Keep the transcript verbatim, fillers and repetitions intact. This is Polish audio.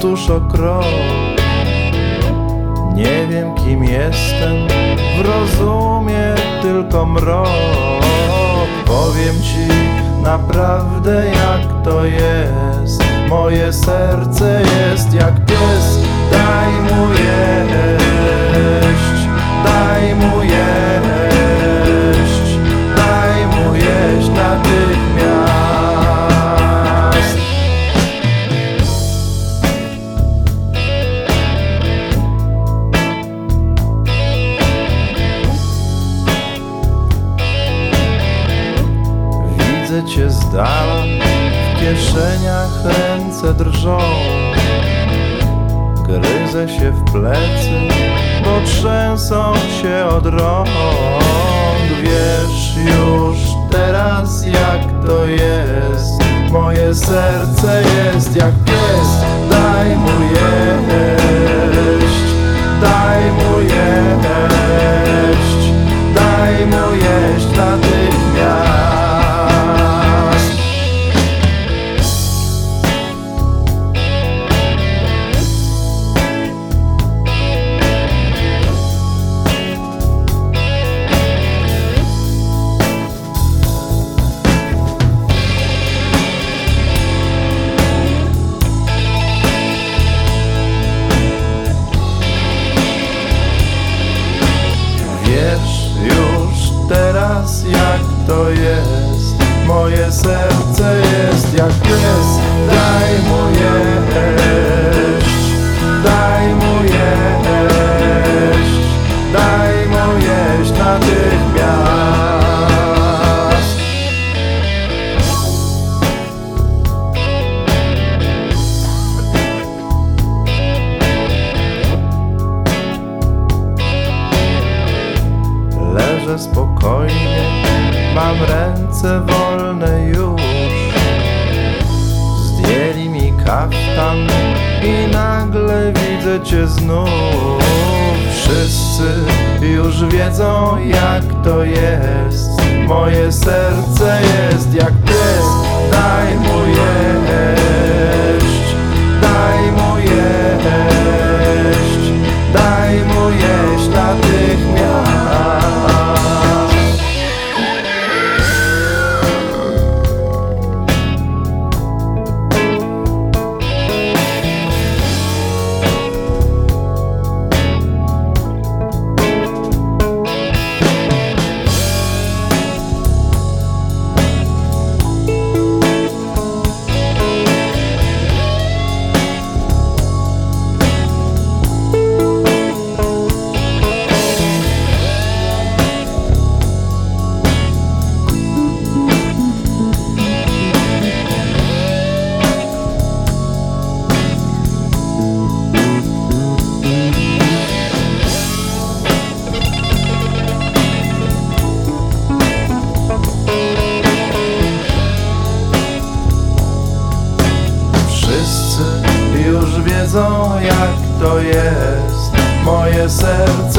tuż o krok. Nie wiem, kim jestem, w rozumie tylko mrok. Powiem ci naprawdę, jak to jest. Moje serce jest jak pies. Daj mu jeść, daj mu jeść, daj mu jeść natychmiast. Widzę cię z dala, w kieszeniach ręce drżą. Gryzę się w plecy, bo trzęsą się od rąk. Wiesz już teraz, jak to jest. Moje serce jest jak pies. Daj mu jeść, daj mu jeść, daj mu jeść natychmiast. Wiesz już teraz, jak to jest. Moje serce jest jak pies. Daj mu jeść, daj mu jeść, daj mu jeść natychmiast. Leżę spokojnie, mam ręce wolne już. Zdjęli mi kaftan i nagle widzę cię znów. Wszyscy już wiedzą, jak to jest. Moje serce jest jak pies. Daj mu jeść, daj mu jeść, daj mu jeść natychmiast. Już wiedzą, jak to jest. Moje serce